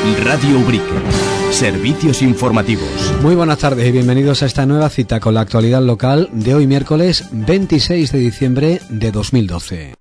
Radio Ubrique. Servicios informativos. Muy buenas tardes y bienvenidos a esta nueva cita con la actualidad local de hoy miércoles 26 de diciembre de 2012.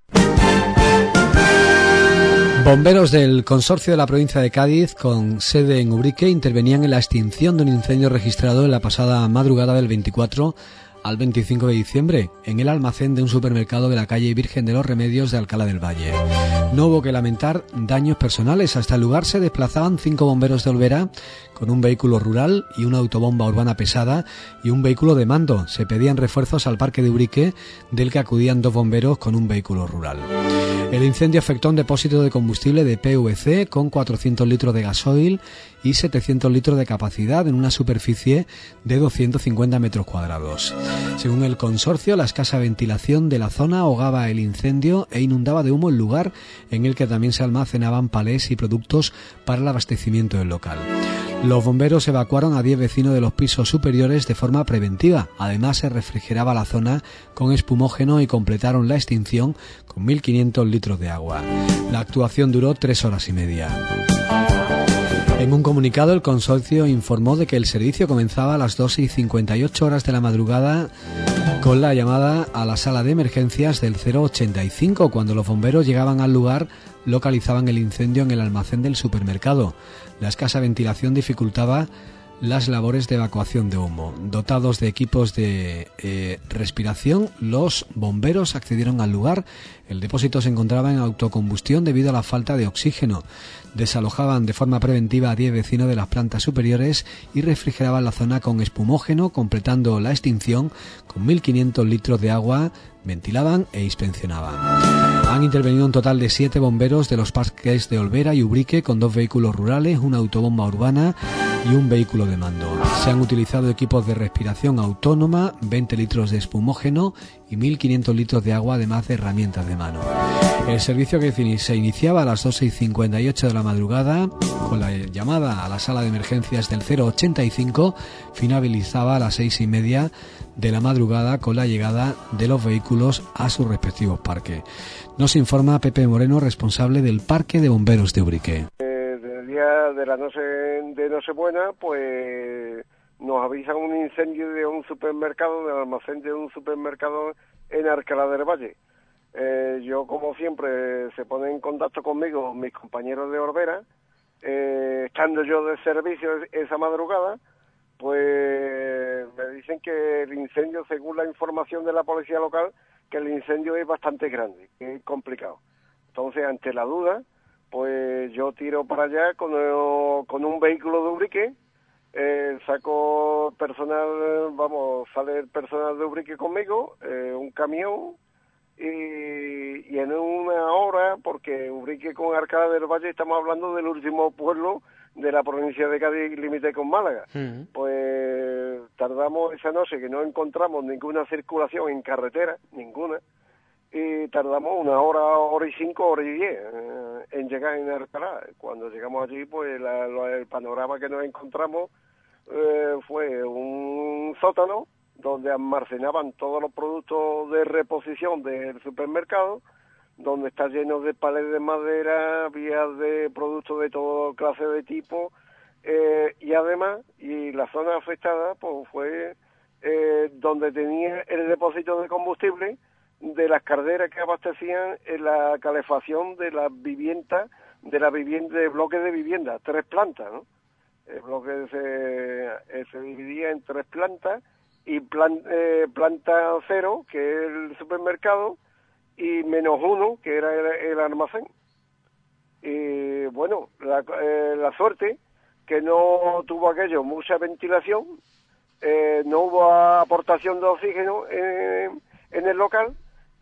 Bomberos del consorcio de la provincia de Cádiz, con sede en Ubrique, intervenían en la extinción de un incendio registrado en la pasada madrugada del 24 al 25 de diciembre en el almacén de un supermercado de la calle Virgen de los Remedios de Alcalá del Valle. No hubo que lamentar daños personales. Hasta el lugar se desplazaban 5 bomberos de Olvera con un vehículo rural y una autobomba urbana pesada y un vehículo de mando. Se pedían refuerzos al parque de Ubrique, del que acudían 2 bomberos con un vehículo rural. El incendio afectó un depósito de combustible de PVC con 400 litros de gasoil y 700 litros de capacidad en una superficie de 250 metros cuadrados. Según el consorcio, la escasa ventilación de la zona ahogaba el incendio e inundaba de humo el lugar, en el que también se almacenaban palés y productos para el abastecimiento del local. Los bomberos evacuaron a 10 vecinos de los pisos superiores de forma preventiva. Además, se refrigeraba la zona con espumógeno y completaron la extinción con 1.500 litros de agua. La actuación duró 3 horas y media. En un comunicado, el consorcio informó de que el servicio comenzaba a las 12:58 de la madrugada con la llamada a la sala de emergencias del 085. Cuando los bomberos llegaban al lugar, localizaban el incendio en el almacén del supermercado. La escasa ventilación dificultaba las labores de evacuación de humo. Dotados de equipos de respiración, los bomberos accedieron al lugar. El depósito se encontraba en autocombustión debido a la falta de oxígeno. Desalojaban de forma preventiva a 10 vecinos de las plantas superiores y refrigeraban la zona con espumógeno, completando la extinción con 1.500 litros de agua, ventilaban e inspeccionaban. Han intervenido un total de 7 bomberos de los parques de Olvera y Ubrique con 2 vehículos rurales, una autobomba urbana y un vehículo de mando. Se han utilizado equipos de respiración autónoma, 20 litros de espumógeno y 1.500 litros de agua, además de herramientas de mano. El servicio que se iniciaba a las 12:58 de la madrugada con la llamada a la sala de emergencias del 085, finalizaba a las 6:30 de la madrugada con la llegada de los vehículos a sus respectivos parques. Nos informa Pepe Moreno, responsable del Parque de Bomberos de Ubrique. Del día de la noche de Nochebuena, pues nos avisan un incendio de un supermercado, del almacén de un supermercado en Alcalá del Valle. Yo, como siempre, se ponen en contacto conmigo mis compañeros de Olvera, estando yo de servicio esa madrugada, pues me dicen que el incendio, según la información de la policía local, que el incendio es bastante grande, que es complicado. Entonces, ante la duda, pues yo tiro para allá con un vehículo de Ubrique, saco personal, sale el personal de Ubrique conmigo, un camión, y en una hora, porque Ubrique con Alcalá del Valle estamos hablando del último pueblo de la provincia de Cádiz, límite con Málaga. Pues tardamos esa noche, que no encontramos ninguna circulación en carretera, ninguna, y tardamos 1 hora, 1:05, 1:10 en llegar en Alcalá. Cuando llegamos allí, pues el panorama que nos encontramos fue un sótano donde almacenaban todos los productos de reposición del supermercado, donde está lleno de palés de madera, vías de productos de toda clase de tipo, y además, y la zona afectada pues fue donde tenía el depósito de combustible de las calderas que abastecían la calefacción de las viviendas, de bloques de vivienda, 3 plantas, ¿no? El bloque se dividía en 3 plantas, y planta 0, que es el supermercado, y -1, que era el almacén. Y bueno, la suerte que no tuvo aquello mucha ventilación, no hubo aportación de oxígeno en el local,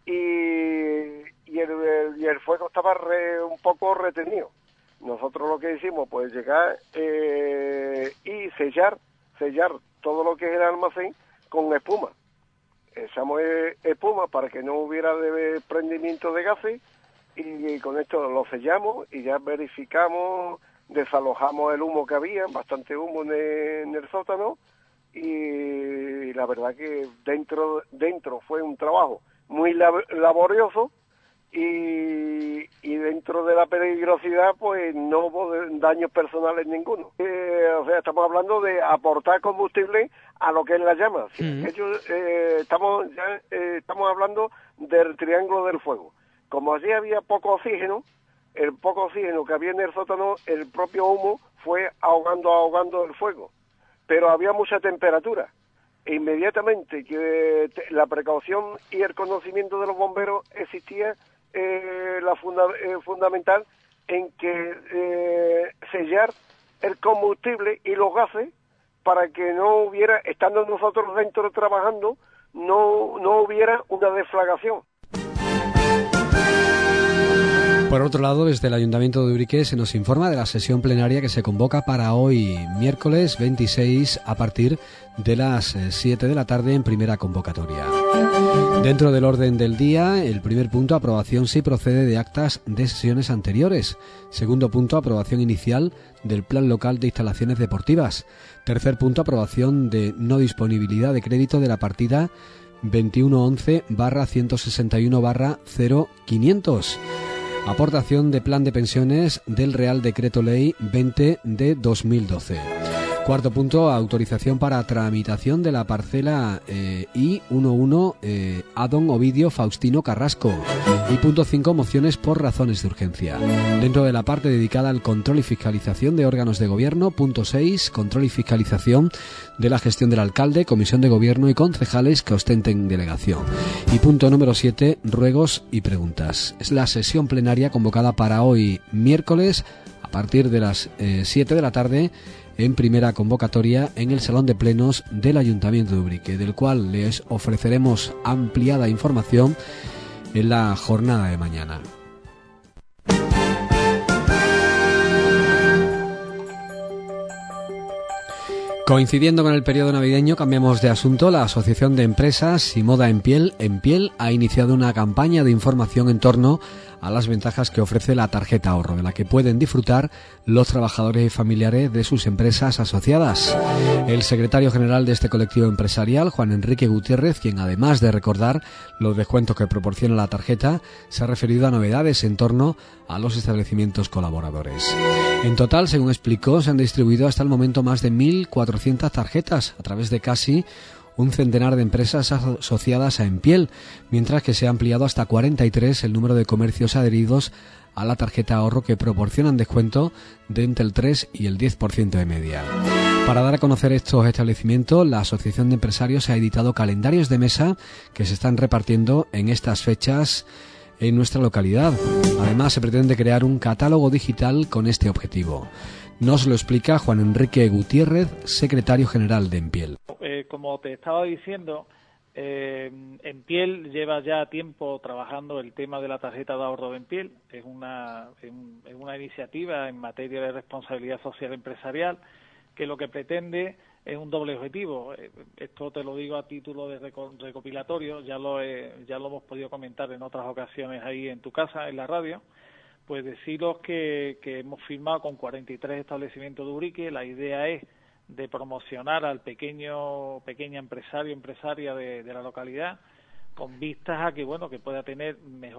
y el fuego estaba un poco retenido. Nosotros lo que hicimos, pues llegar y sellar todo lo que es el almacén con espuma. Echamos espuma para que no hubiera desprendimiento de gases, y con esto lo sellamos y ya verificamos, desalojamos el humo que había, bastante humo en el sótano, y la verdad que dentro fue un trabajo muy laborioso, y dentro de la peligrosidad, pues no hubo daños personales ninguno. O sea, estamos hablando de aportar combustible a lo que es la llama. Estamos hablando del triángulo del fuego. Como allí había poco oxígeno, el poco oxígeno que había en el sótano, el propio humo fue ahogando el fuego. Pero había mucha temperatura. E inmediatamente que la precaución y el conocimiento de los bomberos existía fundamental en que sellar el combustible y los gases para que no hubiera, estando nosotros dentro trabajando, no hubiera una deflagración. Por otro lado, desde el Ayuntamiento de Ubrique se nos informa de la sesión plenaria que se convoca para hoy, miércoles 26, a partir de las 7 de la tarde en primera convocatoria. Dentro del orden del día, el primer punto, aprobación si procede de actas de sesiones anteriores. Segundo punto, aprobación inicial del Plan Local de Instalaciones Deportivas. Tercer punto, aprobación de no disponibilidad de crédito de la partida 2111/161/0500. Aportación de plan de pensiones del Real Decreto Ley 20 de 2012. Cuarto punto, autorización para tramitación de la parcela I11 Adon Ovidio Faustino Carrasco. Y punto 5, mociones por razones de urgencia. Dentro de la parte dedicada al control y fiscalización de órganos de gobierno, punto 6, control y fiscalización de la gestión del alcalde, comisión de gobierno y concejales que ostenten delegación. Y punto número 7, ruegos y preguntas. Es la sesión plenaria convocada para hoy, miércoles, a partir de las 7 de la tarde, en primera convocatoria en el Salón de Plenos del Ayuntamiento de Ubrique, del cual les ofreceremos ampliada información en la jornada de mañana. Coincidiendo con el periodo navideño, cambiamos de asunto. La Asociación de Empresas y Moda en Piel, ha iniciado una campaña de información en torno a las ventajas que ofrece la tarjeta ahorro, de la que pueden disfrutar los trabajadores y familiares de sus empresas asociadas. El secretario general de este colectivo empresarial, Juan Enrique Gutiérrez, quien además de recordar los descuentos que proporciona la tarjeta, se ha referido a novedades en torno a los establecimientos colaboradores. En total, según explicó, se han distribuido hasta el momento más de 1.400 tarjetas a través de casi un centenar de empresas asociadas a Empiel, mientras que se ha ampliado hasta 43 el número de comercios adheridos a la tarjeta ahorro que proporcionan descuento de entre el 3 y el 10% de media. Para dar a conocer estos establecimientos, la Asociación de Empresarios ha editado calendarios de mesa que se están repartiendo en estas fechas en nuestra localidad. Además, se pretende crear un catálogo digital con este objetivo. Nos lo explica Juan Enrique Gutiérrez, secretario general de Empiel. Como te estaba diciendo, Empiel lleva ya tiempo trabajando el tema de la tarjeta de ahorro de Empiel. Es una iniciativa en materia de responsabilidad social empresarial que lo que pretende es un doble objetivo. Esto te lo digo a título de recopilatorio, ya lo hemos podido comentar en otras ocasiones ahí en tu casa, en la radio. Pues deciros que hemos firmado con 43 establecimientos de Ubrique. La idea es de promocionar al pequeña empresaria de la localidad, con vistas a que que pueda tener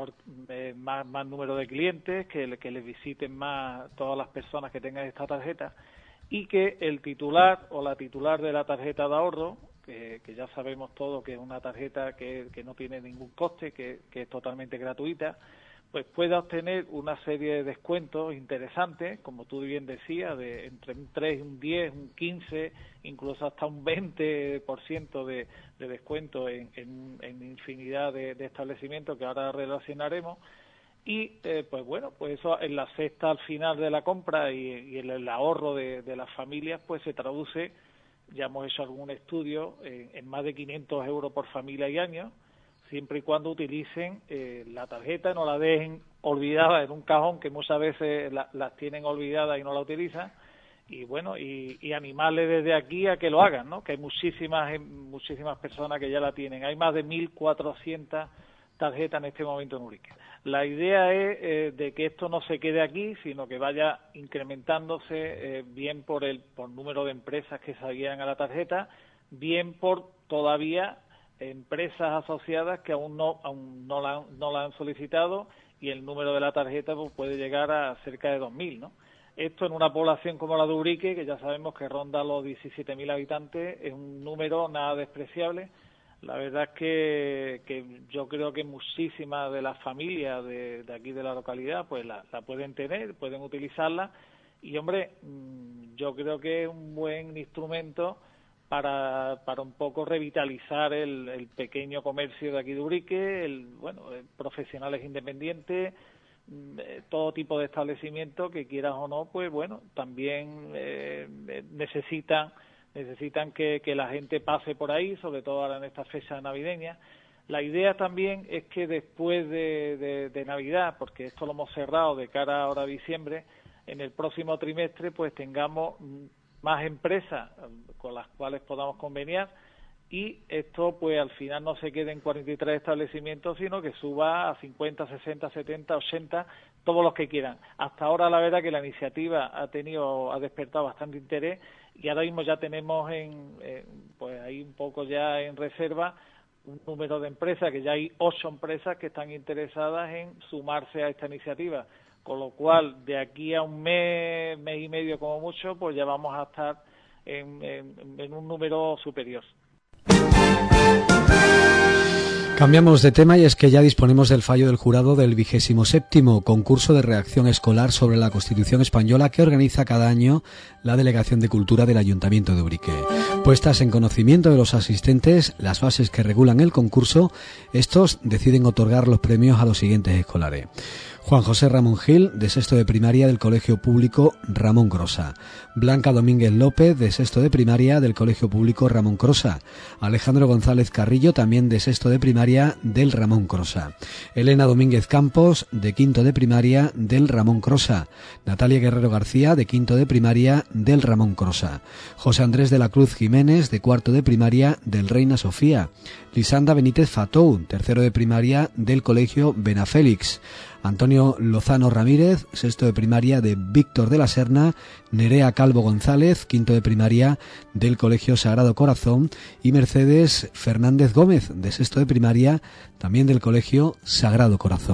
más número de clientes, que les visiten más todas las personas que tengan esta tarjeta, y que el titular o la titular de la tarjeta de ahorro, que ya sabemos todos que es una tarjeta que no tiene ningún coste, que es totalmente gratuita, pues pueda obtener una serie de descuentos interesantes, como tú bien decías, de entre un 3, un 10, un 15, incluso hasta un 20% de descuento en infinidad de establecimientos que ahora relacionaremos. Y pues eso en la cesta al final de la compra y el ahorro de las familias pues se traduce, ya hemos hecho algún estudio, en más de 500 euros por familia y año, siempre y cuando utilicen la tarjeta, no la dejen olvidada en un cajón, que muchas veces las tienen olvidadas y no la utilizan, y animarles desde aquí a que lo hagan, ¿no? Que hay muchísimas personas que ya la tienen. Hay más de 1.400 tarjetas en este momento en Ubrique. La idea es de que esto no se quede aquí, sino que vaya incrementándose bien por número de empresas que se adhieran a la tarjeta, bien por todavía empresas asociadas que aún no la han solicitado y el número de la tarjeta pues puede llegar a cerca de 2.000, ¿no? Esto en una población como la de Ubrique, que ya sabemos que ronda los 17.000 habitantes, es un número nada despreciable. La verdad es que yo creo que muchísimas de las familias de aquí de la localidad pues la pueden tener, pueden utilizarla, y hombre, yo creo que es un buen instrumento para un poco revitalizar el pequeño comercio de aquí de Ubrique, profesionales independientes, todo tipo de establecimientos que, quieras o no, pues bueno, también necesitan que la gente pase por ahí, sobre todo ahora en estas fechas navideñas. La idea también es que después de Navidad, porque esto lo hemos cerrado de cara ahora a diciembre, en el próximo trimestre pues tengamos más empresas con las cuales podamos conveniar, y esto pues al final no se quede en 43 establecimientos, sino que suba a 50, 60, 70, 80, todos los que quieran. Hasta ahora la verdad que la iniciativa ha despertado bastante interés, y ahora mismo ya tenemos pues ahí un poco ya en reserva un número de empresas, que ya hay 8 empresas que están interesadas en sumarse a esta iniciativa, con lo cual de aquí a un mes y medio como mucho, pues ya vamos a estar en un número superior. Cambiamos de tema, y es que ya disponemos del fallo del jurado del 27º concurso de redacción escolar sobre la Constitución española que organiza cada año la Delegación de Cultura del Ayuntamiento de Ubrique. Puestas en conocimiento de los asistentes las bases que regulan el concurso, estos deciden otorgar los premios a los siguientes escolares: Juan José Ramón Gil, de sexto de primaria del Colegio Público Ramón Crosa; Blanca Domínguez López, de sexto de primaria del Colegio Público Ramón Crosa; Alejandro González Carrillo, también de sexto de primaria del Ramón Crosa; Elena Domínguez Campos, de quinto de primaria del Ramón Crosa; Natalia Guerrero García, de quinto de primaria del Ramón Crosa; José Andrés de la Cruz Jiménez, de cuarto de primaria del Reina Sofía; Lisanda Benítez Fatou, tercero de primaria del Colegio Benafélix; Antonio Lozano Ramírez, sexto de primaria de Víctor de la Serna; Nerea Calvo González, quinto de primaria del Colegio Sagrado Corazón; y Mercedes Fernández Gómez, de sexto de primaria también del Colegio Sagrado Corazón.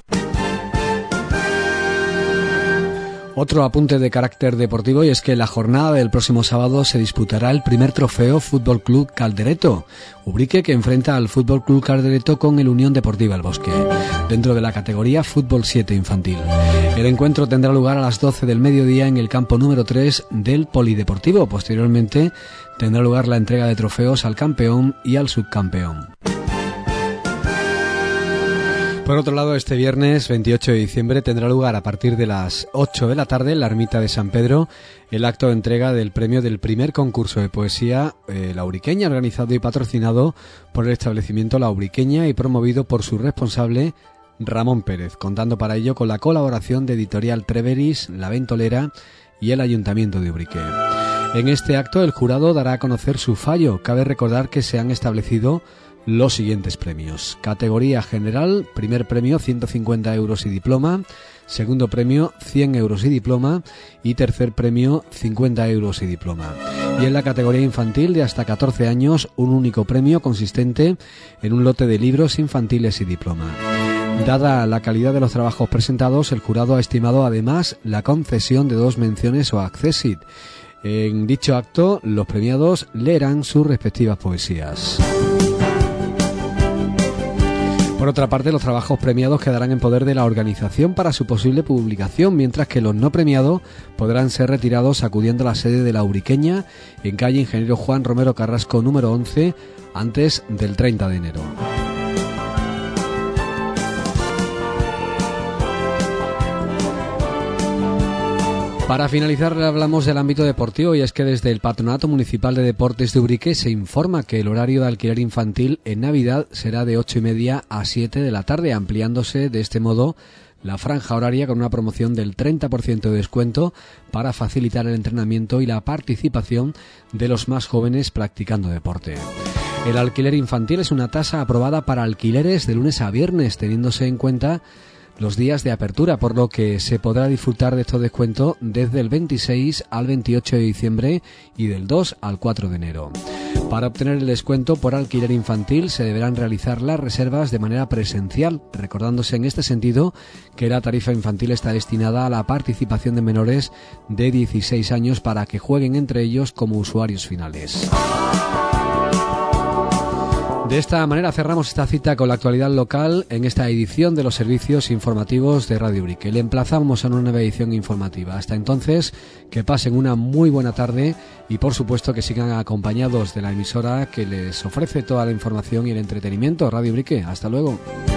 Otro apunte de carácter deportivo, y es que la jornada del próximo sábado se disputará el primer trofeo Fútbol Club Caldereto Ubrique, que enfrenta al Fútbol Club Caldereto con el Unión Deportiva El Bosque, dentro de la categoría Fútbol 7 infantil. El encuentro tendrá lugar a las 12 del mediodía en el campo número 3 del Polideportivo. Posteriormente tendrá lugar la entrega de trofeos al campeón y al subcampeón. Por otro lado, este viernes 28 de diciembre tendrá lugar a partir de las 8 de la tarde en la ermita de San Pedro el acto de entrega del premio del primer concurso de poesía La Ubriqueña, organizado y patrocinado por el establecimiento La Ubriqueña y promovido por su responsable Ramón Pérez, contando para ello con la colaboración de Editorial Treveris, La Ventolera y el Ayuntamiento de Ubrique. En este acto el jurado dará a conocer su fallo. Cabe recordar que se han establecido los siguientes premios: categoría general, primer premio 150 euros y diploma; segundo premio 100 euros y diploma; y tercer premio 50 euros y diploma. Y en la categoría infantil de hasta 14 años, un único premio consistente en un lote de libros infantiles y diploma. Dada la calidad de los trabajos presentados, el jurado ha estimado además la concesión de 2 menciones o accessit. En dicho acto, los premiados leerán sus respectivas poesías. Por otra parte, los trabajos premiados quedarán en poder de la organización para su posible publicación, mientras que los no premiados podrán ser retirados acudiendo a la sede de La Ubriqueña en calle Ingeniero Juan Romero Carrasco número 11 antes del 30 de enero. Para finalizar, hablamos del ámbito deportivo, y es que desde el Patronato Municipal de Deportes de Ubrique se informa que el horario de alquiler infantil en Navidad será de 8:30 a 7 de la tarde, ampliándose de este modo la franja horaria con una promoción del 30% de descuento para facilitar el entrenamiento y la participación de los más jóvenes practicando deporte. El alquiler infantil es una tasa aprobada para alquileres de lunes a viernes, teniéndose en cuenta los días de apertura, por lo que se podrá disfrutar de estos descuentos desde el 26 al 28 de diciembre y del 2 al 4 de enero. Para obtener el descuento por alquiler infantil se deberán realizar las reservas de manera presencial, recordándose en este sentido que la tarifa infantil está destinada a la participación de menores de 16 años para que jueguen entre ellos como usuarios finales. De esta manera cerramos esta cita con la actualidad local en esta edición de los servicios informativos de Radio Ubrique. Le emplazamos a una nueva edición informativa. Hasta entonces, que pasen una muy buena tarde y por supuesto que sigan acompañados de la emisora que les ofrece toda la información y el entretenimiento, Radio Ubrique. Hasta luego.